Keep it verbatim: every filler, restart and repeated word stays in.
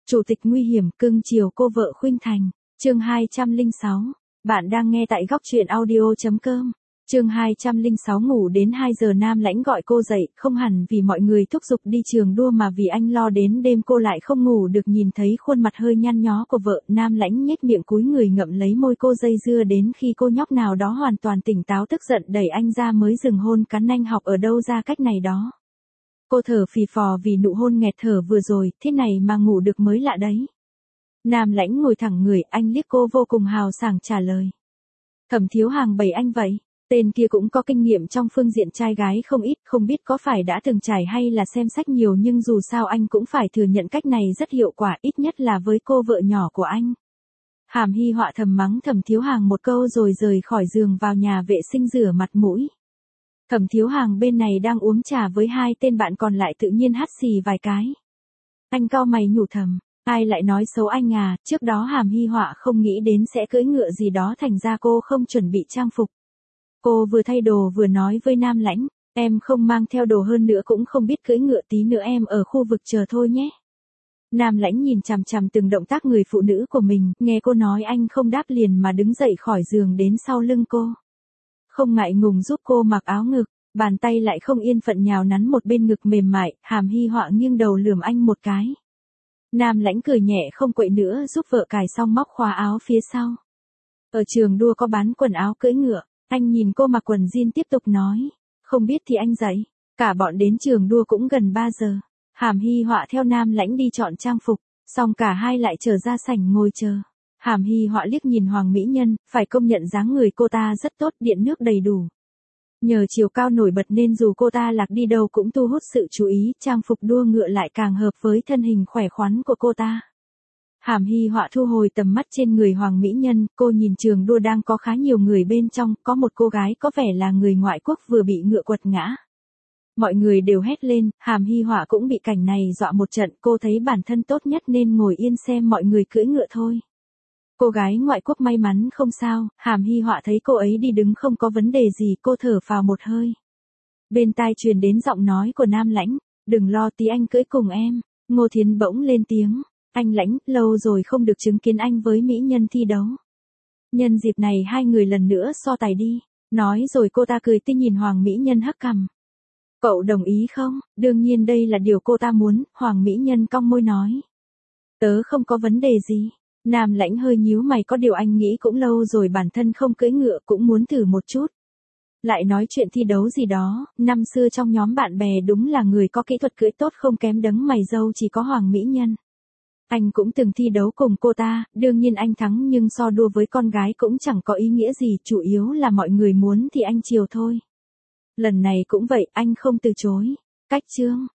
Chủ tịch nguy hiểm cưng chiều cô vợ khuynh thành. Chương hai trăm lẻ sáu. Bạn đang nghe tại góc truyện audio chấm com. Chương hai trăm lẻ sáu. Ngủ đến hai giờ Nam Lãnh gọi cô dậy, không hẳn vì mọi người thúc giục đi trường đua mà vì anh lo đến đêm cô lại không ngủ được. Nhìn thấy khuôn mặt hơi nhăn nhó của vợ, Nam Lãnh nhếch miệng cúi người ngậm lấy môi cô dây dưa đến khi cô nhóc nào đó hoàn toàn tỉnh táo tức giận đẩy anh ra mới dừng hôn. Cắn anh học ở đâu ra cách này đó. Cô thở phì phò vì nụ hôn nghẹt thở vừa rồi, thế này mà ngủ được mới lạ đấy. Nam Lãnh ngồi thẳng người, anh liếc cô vô cùng hào sảng trả lời. Thẩm Thiếu Hàng bày anh vậy. Tên kia cũng có kinh nghiệm trong phương diện trai gái không ít, không biết có phải đã từng trải hay là xem sách nhiều, nhưng dù sao anh cũng phải thừa nhận cách này rất hiệu quả, ít nhất là với cô vợ nhỏ của anh. Hàm Hy Họa thầm mắng Thẩm Thiếu Hàng một câu rồi rời khỏi giường vào nhà vệ sinh rửa mặt mũi. Thẩm Thiếu Hàng bên này đang uống trà với hai tên bạn còn lại tự nhiên hắt xì vài cái. Anh cau mày nhủ thầm, ai lại nói xấu anh à, trước đó Hàm Hy Họa không nghĩ đến sẽ cưỡi ngựa gì đó thành ra cô không chuẩn bị trang phục. Cô vừa thay đồ vừa nói với Nam Lãnh, em không mang theo đồ hơn nữa cũng không biết cưỡi ngựa, tí nữa em ở khu vực chờ thôi nhé. Nam Lãnh nhìn chằm chằm từng động tác người phụ nữ của mình, nghe cô nói anh không đáp liền mà đứng dậy khỏi giường đến sau lưng cô. Không ngại ngùng giúp cô mặc áo ngực, bàn tay lại không yên phận nhào nắn một bên ngực mềm mại. Hàm Hy Họa nghiêng đầu lườm anh một cái. Nam Lãnh cười nhẹ không quậy nữa giúp vợ cài xong móc khóa áo phía sau. Ở trường đua có bán quần áo cưỡi ngựa, anh nhìn cô mặc quần jean tiếp tục nói, không biết thì anh dạy. Cả bọn đến trường đua cũng gần ba giờ. Hàm Hy Họa theo Nam Lãnh đi chọn trang phục, xong cả hai lại trở ra sảnh ngồi chờ. Hàm Hy Họa liếc nhìn Hoàng mỹ nhân, phải công nhận dáng người cô ta rất tốt, điện nước đầy đủ. Nhờ chiều cao nổi bật nên dù cô ta lạc đi đâu cũng thu hút sự chú ý, trang phục đua ngựa lại càng hợp với thân hình khỏe khoắn của cô ta. Hàm Hy Họa thu hồi tầm mắt trên người Hoàng mỹ nhân, cô nhìn trường đua đang có khá nhiều người bên trong, có một cô gái có vẻ là người ngoại quốc vừa bị ngựa quật ngã. Mọi người đều hét lên, Hàm Hy Họa cũng bị cảnh này dọa một trận, cô thấy bản thân tốt nhất nên ngồi yên xem mọi người cưỡi ngựa thôi. Cô gái ngoại quốc may mắn không sao, Hàm Hy Họa thấy cô ấy đi đứng không có vấn đề gì, cô thở phào một hơi. Bên tai truyền đến giọng nói của Nam Lãnh, đừng lo tí anh cưỡi cùng em. Ngô Thiến bỗng lên tiếng, anh Lãnh, lâu rồi không được chứng kiến anh với mỹ nhân thi đấu. Nhân dịp này hai người lần nữa so tài đi. Nói rồi cô ta cười tươi nhìn Hoàng mỹ nhân hất cằm. Cậu đồng ý không? Đương nhiên đây là điều cô ta muốn, Hoàng mỹ nhân cong môi nói. Tớ không có vấn đề gì. Nam Lãnh hơi nhíu mày, có điều anh nghĩ cũng lâu rồi bản thân không cưỡi ngựa cũng muốn thử một chút. Lại nói chuyện thi đấu gì đó, năm xưa trong nhóm bạn bè đúng là người có kỹ thuật cưỡi tốt không kém đấng mày râu chỉ có Hoàng mỹ nhân. Anh cũng từng thi đấu cùng cô ta, đương nhiên anh thắng nhưng so đua với con gái cũng chẳng có ý nghĩa gì, chủ yếu là mọi người muốn thì anh chiều thôi. Lần này cũng vậy, anh không từ chối. Cách chương,